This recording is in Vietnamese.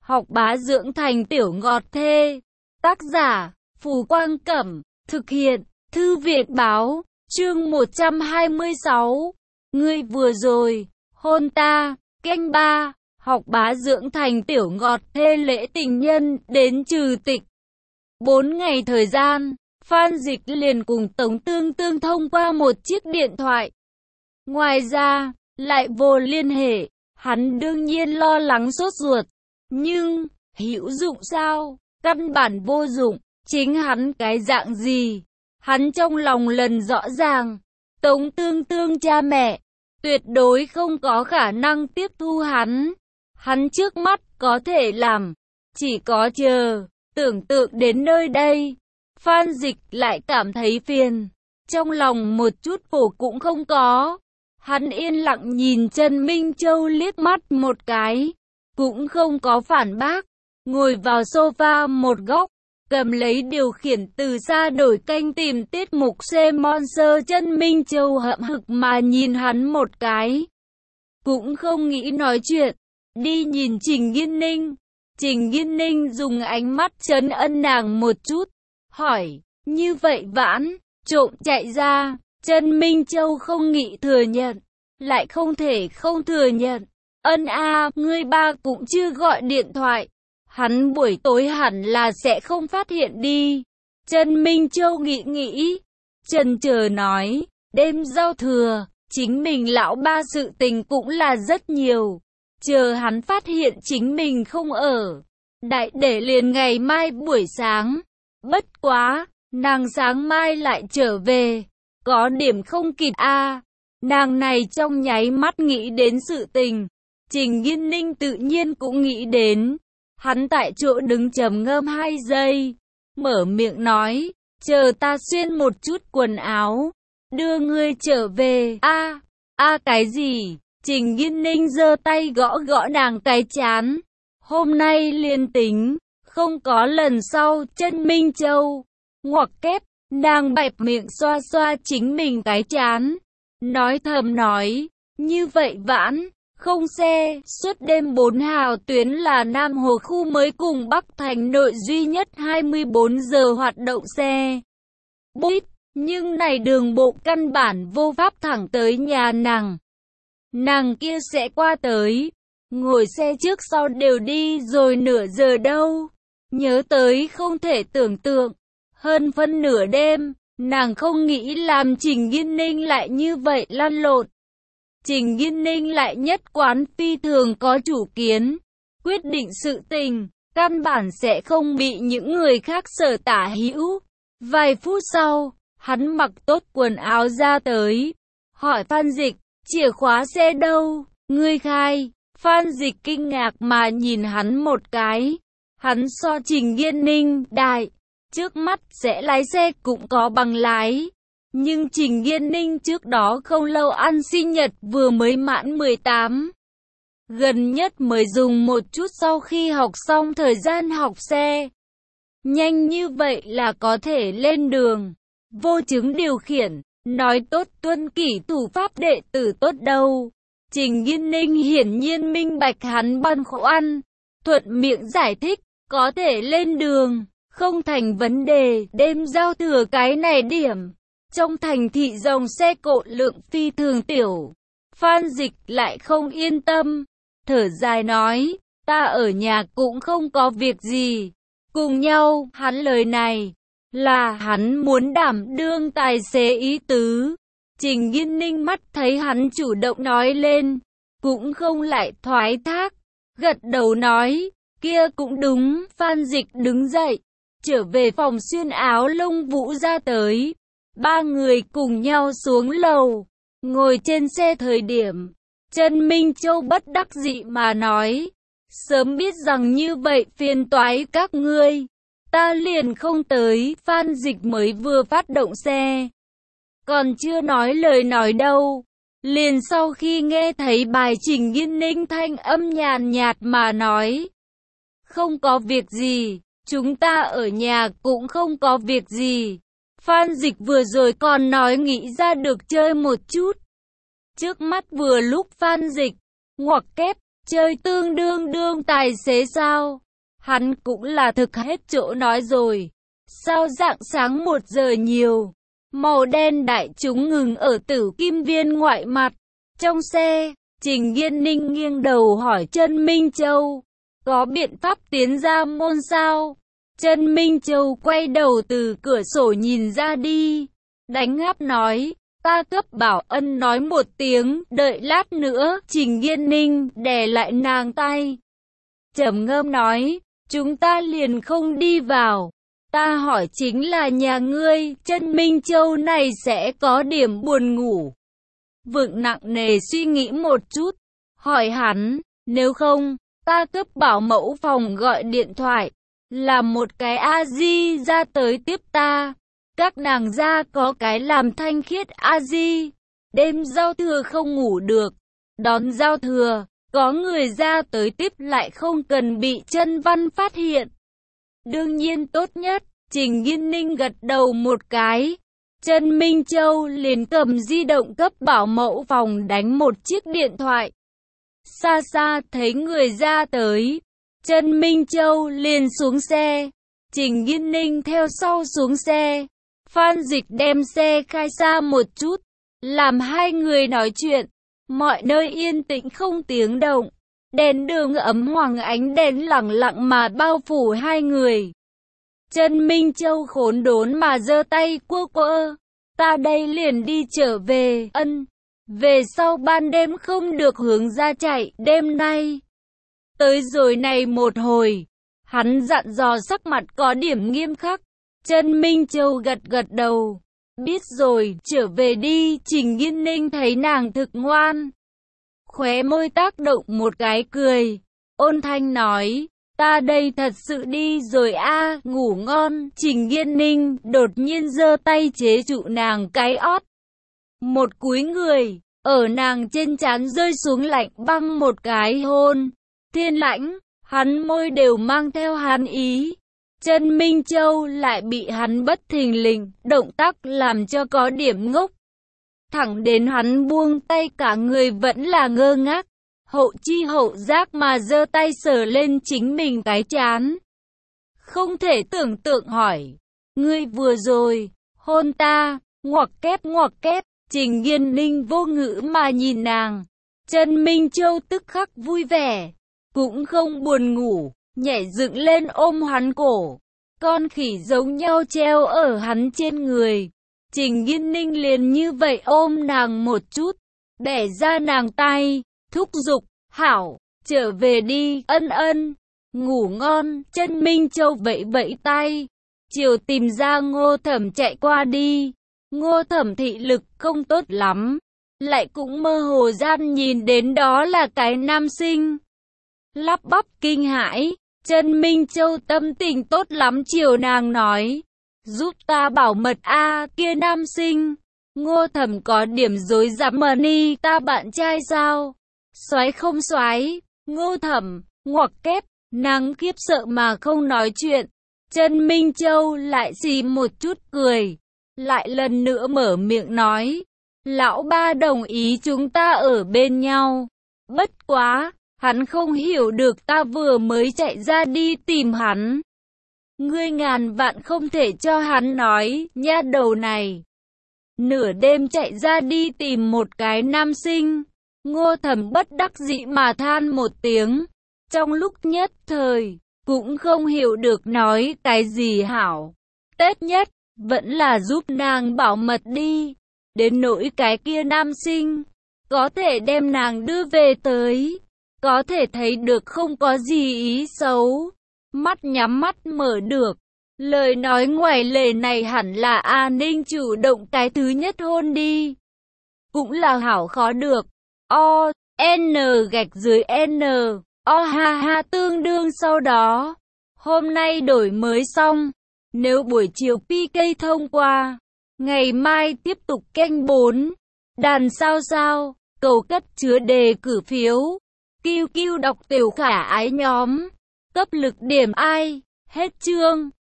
học bá dưỡng thành tiểu ngọt thê. Tác giả, Phù Quang Cẩm, thực hiện, Thư viện Báo, chương 126. Ngươi vừa rồi, hôn ta, canh 3, học bá dưỡng thành tiểu ngọt thê lễ tình nhân đến trừ tịch. 4 ngày thời gian, Phan Dịch liền cùng Tống Tương Tương thông qua một chiếc điện thoại. Ngoài ra, lại vô liên hệ, hắn đương nhiên lo lắng sốt ruột. Nhưng, hữu dụng sao? Căn bản vô dụng, chính hắn cái dạng gì? Hắn trong lòng lần rõ ràng, Tống Tương Tương cha mẹ, tuyệt đối không có khả năng tiếp thu hắn. Hắn trước mắt có thể làm, chỉ có chờ. Tưởng tượng đến nơi đây, Phan Dịch lại cảm thấy phiền, trong lòng một chút phổ cũng không có. Hắn yên lặng nhìn Trần Minh Châu liếc mắt một cái, cũng không có phản bác, ngồi vào sofa một góc, cầm lấy điều khiển từ xa đổi kênh tìm tiết mục C-Monster. Trần Minh Châu hậm hực mà nhìn hắn một cái, cũng không nghĩ nói chuyện, đi nhìn Trình Nghiên Ninh. Trình Nghiên Ninh dùng ánh mắt trấn ân nàng một chút, hỏi, như vậy Vãn, trộm chạy ra. Trần Minh Châu không nghĩ thừa nhận, lại không thể không thừa nhận. Ân a, ngươi ba cũng chưa gọi điện thoại, hắn buổi tối hẳn là sẽ không phát hiện đi. Trần Minh Châu nghĩ, chần chờ nói, đêm giao thừa, chính mình lão ba sự tình cũng là rất nhiều. Chờ hắn phát hiện chính mình không ở, đại để liền ngày mai buổi sáng. Bất quá, nàng sáng mai lại trở về, có điểm không kịp a. Nàng này trong nháy mắt nghĩ đến sự tình, Trình Nghiên Ninh tự nhiên cũng nghĩ đến. Hắn tại chỗ đứng trầm ngâm 2 giây, mở miệng nói, chờ ta xuyên một chút quần áo, đưa ngươi trở về. A cái gì? Trình Nghiên Ninh giơ tay gõ gõ nàng cái chán. Hôm nay liên tính, không có lần sau. Trần Minh Châu ngoặc kép, nàng bẹp miệng xoa xoa chính mình cái chán, nói thầm nói, như vậy Vãn, không xe, suốt đêm 4 hào tuyến là Nam Hồ khu mới cùng Bắc Thành nội duy nhất 24 giờ hoạt động xe buýt, nhưng này đường bộ căn bản vô pháp thẳng tới nhà nàng. Nàng kia sẽ qua tới, ngồi xe trước sau đều đi rồi nửa giờ đâu. Nhớ tới không thể tưởng tượng, hơn phân nửa đêm, nàng không nghĩ làm Trình Nghiên Ninh lại như vậy lăn lộn. Trình Nghiên Ninh lại nhất quán phi thường có chủ kiến, quyết định sự tình, căn bản sẽ không bị những người khác sở tả hữu. Vài phút sau, hắn mặc tốt quần áo ra tới, hỏi Phan Dịch, chìa khóa xe đâu, ngươi khai. Phan Dịch kinh ngạc mà nhìn hắn một cái, hắn so Trình Nghiên Ninh đại, trước mắt sẽ lái xe cũng có bằng lái. Nhưng Trình Nghiên Ninh trước đó không lâu ăn sinh nhật vừa mới mãn 18. Gần nhất mới dùng một chút sau khi học xong thời gian học xe. Nhanh như vậy là có thể lên đường. Vô chứng điều khiển, nói tốt tuân kỷ thủ pháp đệ tử tốt đâu. Trình Nghiên Ninh hiển nhiên minh bạch hắn băn khoăn, thuận miệng giải thích, có thể lên đường, không thành vấn đề. Đêm giao thừa cái này điểm, trong thành thị dòng xe cộ lượng phi thường tiểu. Phan Dịch lại không yên tâm, thở dài nói, ta ở nhà cũng không có việc gì. Cùng nhau, hắn lời này, là hắn muốn đảm đương tài xế ý tứ. Trình Nghiên Ninh mắt thấy hắn chủ động nói lên, cũng không lại thoái thác, gật đầu nói, kia cũng đúng. Phan Dịch đứng dậy, trở về phòng xuyên áo lông vũ ra tới. 3 người cùng nhau xuống lầu, ngồi trên xe thời điểm, Trần Minh Châu bất đắc dĩ mà nói, sớm biết rằng như vậy phiền toái các ngươi, ta liền không tới. Phan Dịch mới vừa phát động xe, còn chưa nói lời nói đâu, liền sau khi nghe thấy bài Trình Nghiên Ninh thanh âm nhàn nhạt mà nói, không có việc gì, chúng ta ở nhà cũng không có việc gì. Phan Dịch vừa rồi còn nói nghĩ ra được chơi một chút. Trước mắt vừa lúc Phan Dịch ngoặc kép, Chơi tương đương đương tài xế sao? Hắn cũng là thực hết chỗ nói rồi. Sao rạng sáng 1 giờ nhiều, màu đen đại chúng ngừng ở Tử Kim Viên ngoại mặt. Trong xe, Trình Nghiên Ninh nghiêng đầu hỏi Trân Minh Châu, có biện pháp tiến ra môn sao? Trân Minh Châu quay đầu từ cửa sổ nhìn ra đi, đánh ngáp nói, ta cấp Bảo Ân nói một tiếng, đợi lát nữa. Trình Nghiên Ninh đè lại nàng tay, trầm ngâm nói, chúng ta liền không đi vào. Ta hỏi chính là nhà ngươi. Trân Minh Châu này sẽ có điểm buồn ngủ. Vượng nặng nề suy nghĩ một chút, hỏi hắn, nếu không, ta cấp bảo mẫu phòng gọi điện thoại, làm một cái A-di ra tới tiếp ta. Các nàng ra có cái làm thanh khiết A-di, đêm giao thừa không ngủ được, đón giao thừa, có người ra tới tiếp lại không cần bị Trân Văn phát hiện. Đương nhiên tốt nhất. Trình Nghiên Ninh gật đầu một cái. Trân Minh Châu liền cầm di động cấp bảo mẫu phòng đánh một chiếc điện thoại. Xa xa thấy người ra tới, Trân Minh Châu liền xuống xe. Trình Nghiên Ninh theo sau xuống xe. Phan Dịch đem xe khai xa một chút, làm hai người nói chuyện. Mọi nơi yên tĩnh không tiếng động. Đèn đường ấm hoàng ánh đèn lẳng lặng mà bao phủ hai người. Trân Minh Châu khốn đốn mà giơ tay quơ quơ, ta đây liền đi trở về. Ân, về sau ban đêm không được hướng ra chạy. Đêm nay tới rồi này một hồi, hắn dặn dò, sắc mặt có điểm nghiêm khắc. Trân Minh Châu gật gật đầu, biết rồi, trở về đi. Trình Nghiên Ninh thấy nàng thực ngoan, khóe môi tác động một cái cười, ôn thanh nói, ta đây thật sự đi rồi a, ngủ ngon. Trình Nghiên Ninh đột nhiên giơ tay chế trụ nàng cái ót, một cúi người, ở nàng trên trán rơi xuống lạnh băng một cái hôn, thiên lãnh, hắn môi đều mang theo hàn ý. Trân Minh Châu lại bị hắn bất thình lình động tác làm cho có điểm ngốc. Thẳng đến hắn buông tay cả người vẫn là ngơ ngác, hậu chi hậu giác mà giơ tay sờ lên chính mình cái trán. Không thể tưởng tượng hỏi, ngươi vừa rồi hôn ta? Ngoặc kép. Trình Nghiên Ninh vô ngữ mà nhìn nàng. Trân Minh Châu tức khắc vui vẻ, cũng không buồn ngủ, nhảy dựng lên ôm hắn cổ, con khỉ giống nhau treo ở hắn trên người. Trình Nghiên Ninh liền như vậy ôm nàng một chút, bẻ ra nàng tay, thúc giục, hảo, trở về đi. Ân, ngủ ngon. Trân Minh Châu vẫy vẫy tay, chiều tìm ra Ngô Thẩm chạy qua đi. Ngô Thẩm thị lực không tốt lắm, lại cũng mơ hồ gian nhìn đến đó là cái nam sinh, lắp bắp kinh hãi. Trân Minh Châu tâm tình tốt lắm chiều nàng nói, giúp ta bảo mật a, kia nam sinh. Ngô Thẩm có điểm rối rắm, Mani ta bạn trai sao? Soái không soái? Ngô Thẩm, ngoặc kép, nàng khiếp sợ mà không nói chuyện. Trân Minh Châu lại xì một chút cười, lại lần nữa mở miệng nói, lão ba đồng ý chúng ta ở bên nhau. Bất quá, hắn không hiểu được ta vừa mới chạy ra đi tìm hắn. Ngươi ngàn vạn không thể cho hắn nói, nha đầu này. Nửa đêm chạy ra đi tìm một cái nam sinh. Ngô Thẩm bất đắc dĩ mà than một tiếng. Trong lúc nhất thời, cũng không hiểu được nói cái gì hảo. Tết nhất, vẫn là giúp nàng bảo mật đi. Đến nỗi cái kia nam sinh, có thể đem nàng đưa về tới, có thể thấy được không có gì ý xấu. Mắt nhắm mắt mở được. Lời nói ngoài lề này hẳn là A Ninh chủ động cái thứ nhất hôn đi. Cũng là hảo khó được. O, N gạch dưới N, O ha ha tương đương sau đó. Hôm nay đổi mới xong. Nếu buổi chiều PK thông qua, ngày mai tiếp tục kênh 4. Đàn sao, cầu cất chứa đề cử phiếu. QQ đọc tiểu khả ái nhóm. Cấp lực điểm ai. Hết chương.